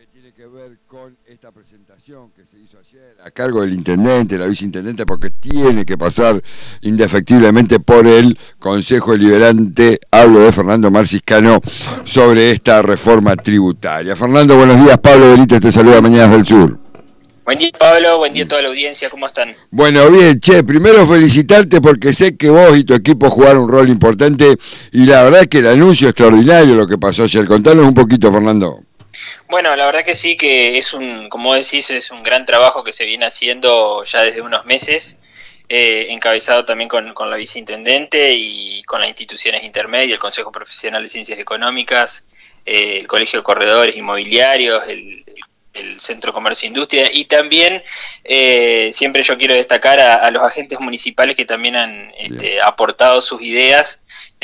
tiene que ver con esta presentación que se hizo ayer a cargo del intendente, la viceintendente, porque tiene que pasar indefectiblemente por el Consejo Deliberante, hablo de Fernando Marciscano, sobre esta reforma tributaria. Fernando, buenos días. Pablo Benítez te saluda, Mañanas del Sur. Buen día, Pablo, buen día a toda la audiencia, ¿cómo están? Bueno, bien, che, primero felicitarte porque sé que vos y tu equipo jugaron un rol importante y la verdad es que el anuncio es extraordinario lo que pasó ayer. Contanos un poquito, Fernando. Bueno, la verdad que sí, que como decís, es un gran trabajo que se viene haciendo ya desde unos meses, encabezado también con la viceintendente y con las instituciones intermedias, el Consejo Profesional de Ciencias Económicas, el Colegio de Corredores Inmobiliarios, el Centro Comercio e Industria, y también siempre yo quiero destacar a los agentes municipales que también han aportado sus ideas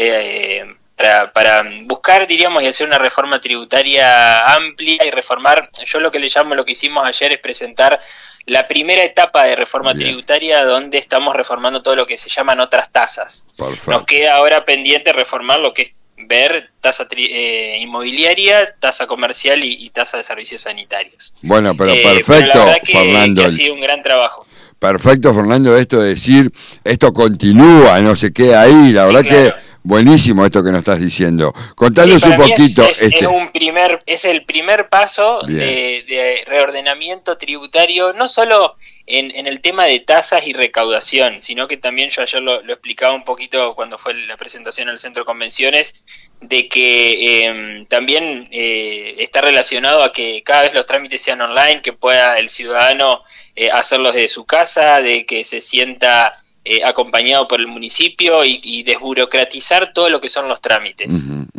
para buscar, diríamos, y hacer una reforma tributaria amplia y reformar. Yo lo que le llamo, lo que hicimos ayer es presentar la primera etapa de reforma tributaria, donde estamos reformando todo lo que se llaman otras tasas. Perfecto. Nos queda ahora pendiente reformar lo que es ver tasa inmobiliaria, tasa comercial y tasa de servicios sanitarios. Bueno, pero perfecto, pero la verdad Fernando. Que ha sido un gran trabajo. Perfecto, Fernando, esto de decir, esto continúa, no se queda ahí, la verdad claro. Que buenísimo esto que nos estás diciendo. Contanos un poquito. Es el primer paso de reordenamiento tributario, no solo en el tema de tasas y recaudación, sino que también yo ayer lo explicaba un poquito cuando fue la presentación en el Centro de Convenciones, de que también está relacionado a que cada vez los trámites sean online, que pueda el ciudadano hacerlos desde su casa, de que se sienta acompañado por el municipio y desburocratizar todo lo que son los trámites.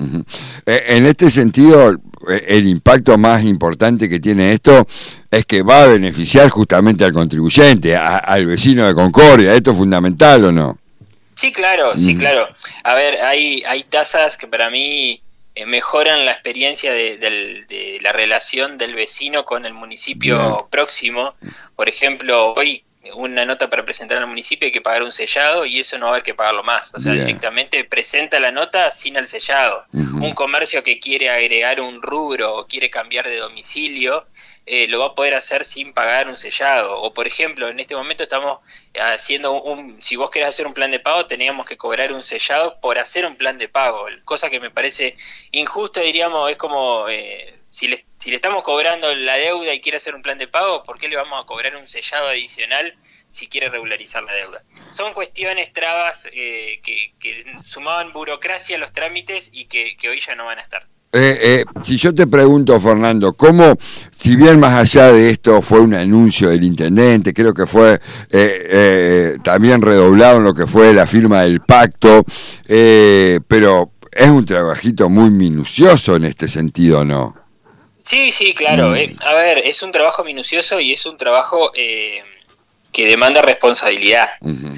En este sentido, el impacto más importante que tiene esto es que va a beneficiar justamente al contribuyente, al vecino de Concordia. ¿Esto es fundamental o no? Sí, claro, sí, claro. A ver, hay tasas que para mí mejoran la experiencia de la relación del vecino con el municipio próximo. Por ejemplo, hoy una nota para presentar al municipio hay que pagar un sellado y eso no va a haber que pagarlo más, o sea, directamente presenta la nota sin el sellado. Un comercio que quiere agregar un rubro o quiere cambiar de domicilio lo va a poder hacer sin pagar un sellado. O por ejemplo, en este momento estamos haciendo si vos querés hacer un plan de pago, teníamos que cobrar un sellado por hacer un plan de pago, cosa que me parece injusto, diríamos. Es como si le estamos cobrando la deuda y quiere hacer un plan de pago, ¿por qué le vamos a cobrar un sellado adicional si quiere regularizar la deuda? Son cuestiones, trabas que sumaban burocracia a los trámites y que hoy ya no van a estar. Si yo te pregunto, Fernando, ¿cómo, si bien más allá de esto fue un anuncio del intendente, creo que fue también redoblado en lo que fue la firma del pacto, pero es un trabajito muy minucioso en este sentido, ¿no? Sí, claro. A ver, es un trabajo minucioso y es un trabajo que demanda responsabilidad.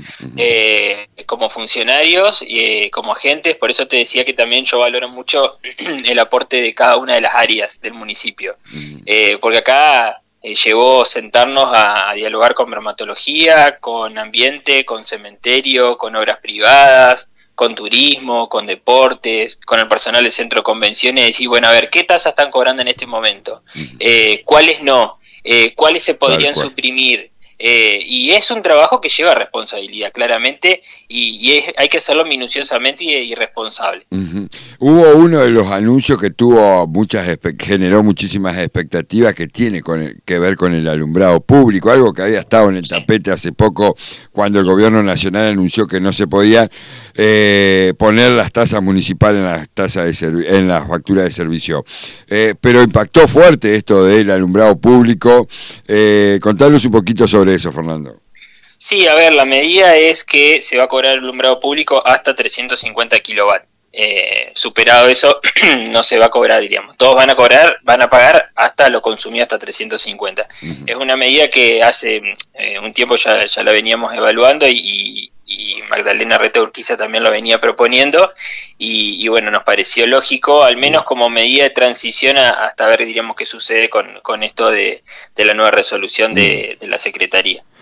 Como funcionarios y como agentes, por eso te decía que también yo valoro mucho el aporte de cada una de las áreas del municipio. Porque acá llevó sentarnos a dialogar con bromatología, con ambiente, con cementerio, con obras privadas, con turismo, con deportes, con el personal del centro de convenciones, y decir, bueno, a ver, ¿qué tasas están cobrando en este momento? ¿Cuáles no? ¿Cuáles se podrían suprimir? Y es un trabajo que lleva responsabilidad, claramente, y hay que hacerlo minuciosamente y responsable. Hubo uno de los anuncios que tuvo generó muchísimas expectativas, que tiene que ver con el alumbrado público, algo que había estado en el tapete hace poco cuando el gobierno nacional anunció que no se podía poner las tasas municipales en las facturas de servicio. Pero impactó fuerte esto del alumbrado público. Contanos un poquito sobre eso, Fernando. Sí, a ver, la medida es que se va a cobrar el alumbrado público hasta 350 kilovatios. Superado eso, no se va a cobrar, diríamos. Todos van a pagar hasta lo consumido, hasta 350. Es una medida que hace un tiempo ya la veníamos evaluando y Magdalena Reta Urquiza también lo venía proponiendo y bueno, nos pareció lógico, al menos como medida de transición hasta ver, diríamos, qué sucede con esto de la nueva resolución de la Secretaría.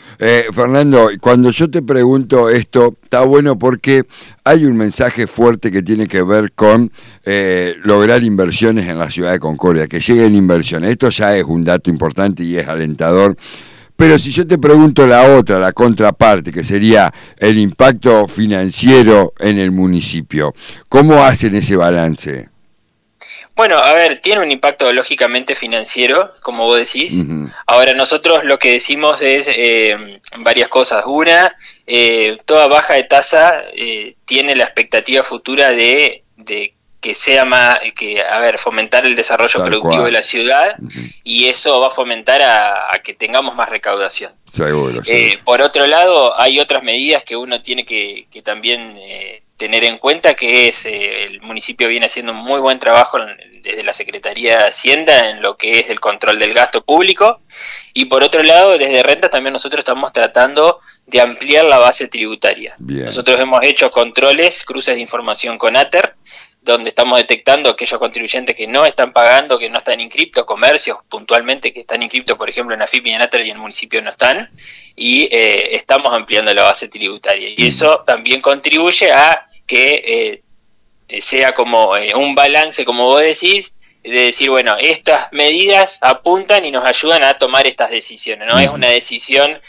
Fernando, cuando yo te pregunto esto, está bueno porque hay un mensaje fuerte que tiene que ver con lograr inversiones en la ciudad de Concordia, que lleguen inversiones. Esto ya es un dato importante y es alentador. Pero si yo te pregunto la otra, la contraparte, que sería el impacto financiero en el municipio, ¿cómo hacen ese balance? Bueno, a ver, tiene un impacto lógicamente financiero, como vos decís. Uh-huh. Ahora, nosotros lo que decimos es varias cosas. Una, toda baja de tasa tiene la expectativa futura de que sea más, fomentar el desarrollo productivo de la ciudad, uh-huh, y eso va a fomentar a que tengamos más recaudación. Seguro. Por otro lado, hay otras medidas que uno tiene que también tener en cuenta, que es el municipio viene haciendo un muy buen trabajo desde la Secretaría de Hacienda en lo que es el control del gasto público, y por otro lado, desde Renta también nosotros estamos tratando de ampliar la base tributaria. Bien. Nosotros hemos hecho controles, cruces de información con ATER, donde estamos detectando aquellos contribuyentes que no están pagando, que no están inscriptos, comercios puntualmente que están inscriptos, por ejemplo, en AFIP y en ATER, y en el municipio no están, y estamos ampliando la base tributaria. Y eso también contribuye a que sea como un balance, como vos decís, de decir, bueno, estas medidas apuntan y nos ayudan a tomar estas decisiones. No es una decisión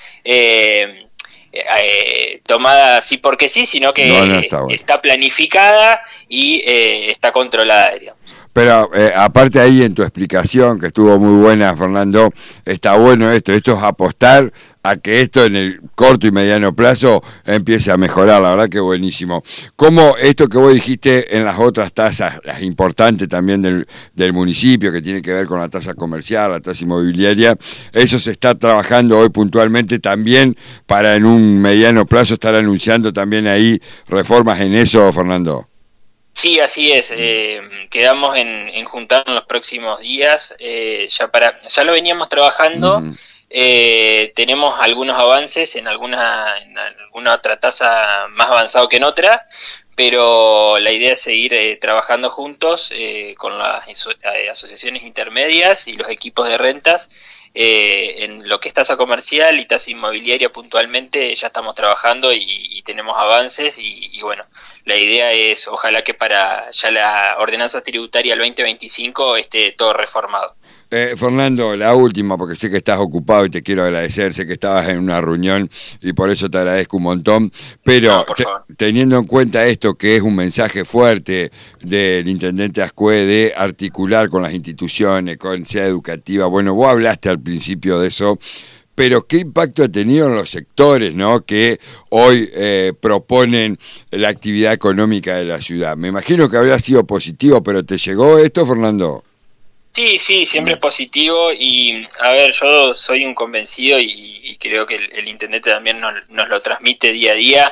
tomada así porque sí, sino que está planificada y está controlada, digamos. Pero aparte ahí en tu explicación, que estuvo muy buena, Fernando, está bueno esto es apostar a que esto en el corto y mediano plazo empiece a mejorar, la verdad que buenísimo. ¿Cómo esto que vos dijiste en las otras tasas, las importantes también del municipio, que tiene que ver con la tasa comercial, la tasa inmobiliaria, eso se está trabajando hoy puntualmente también para en un mediano plazo estar anunciando también ahí reformas en eso, Fernando? Sí, así es. Quedamos en juntarnos en los próximos días. Ya lo veníamos trabajando. Uh-huh. Tenemos algunos avances en alguna otra tasa más avanzado que en otra, pero la idea es seguir trabajando juntos con las asociaciones intermedias y los equipos de rentas. En lo que es tasa comercial y tasa inmobiliaria puntualmente ya estamos trabajando y tenemos avances y bueno, la idea es ojalá que para ya la ordenanza tributaria 2025 esté todo reformado. Fernando, la última, porque sé que estás ocupado y te quiero agradecer, sé que estabas en una reunión y por eso te agradezco un montón, pero teniendo en cuenta esto, que es un mensaje fuerte del intendente Ascue de articular con las instituciones, con Ciudad Educativa, bueno, vos hablaste al principio de eso, pero ¿qué impacto ha tenido en los sectores, ¿no?, que hoy proponen la actividad económica de la ciudad? Me imagino que habría sido positivo, pero ¿te llegó esto, Fernando? Sí, siempre es positivo y, a ver, yo soy un convencido y creo que el intendente también nos lo transmite día a día.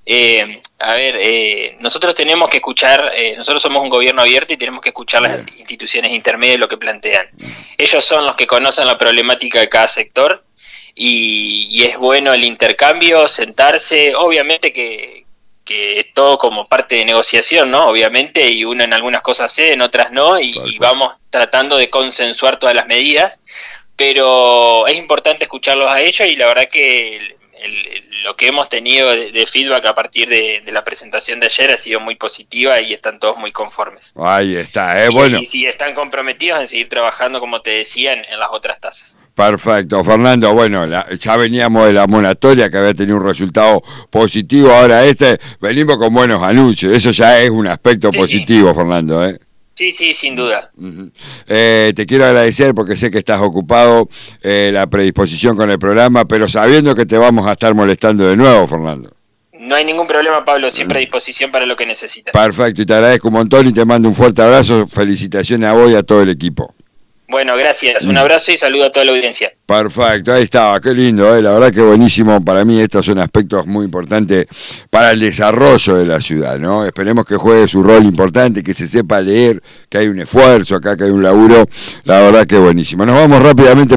Nosotros tenemos que escuchar, nosotros somos un gobierno abierto y tenemos que escuchar las instituciones intermedias lo que plantean. Ellos son los que conocen la problemática de cada sector y es bueno el intercambio, sentarse, obviamente que es todo como parte de negociación, ¿no? Obviamente, y uno en algunas cosas cede, en otras no, y vamos tratando de consensuar todas las medidas, pero es importante escucharlos a ellos y la verdad que lo que hemos tenido de feedback a partir de la presentación de ayer ha sido muy positiva y están todos muy conformes. Ahí está, bueno. Y si están comprometidos en seguir trabajando, como te decía, en las otras tasas. Perfecto, Fernando, bueno, ya veníamos de la moratoria que había tenido un resultado positivo, ahora venimos con buenos anuncios, eso ya es un aspecto positivo, Fernando, ¿eh? Sí, sin duda. Uh-huh. Te quiero agradecer porque sé que estás ocupado, la predisposición con el programa, pero sabiendo que te vamos a estar molestando de nuevo, Fernando. No hay ningún problema, Pablo, siempre a disposición para lo que necesitas. Perfecto, y te agradezco un montón y te mando un fuerte abrazo, felicitaciones a vos y a todo el equipo. Bueno, gracias. Un abrazo y saludo a toda la audiencia. Perfecto, ahí estaba, qué lindo, la verdad que buenísimo. Para mí estos son aspectos muy importantes para el desarrollo de la ciudad, ¿no? Esperemos que juegue su rol importante, que se sepa leer, que hay un esfuerzo acá, que hay un laburo. La verdad que buenísimo. Nos vamos rápidamente.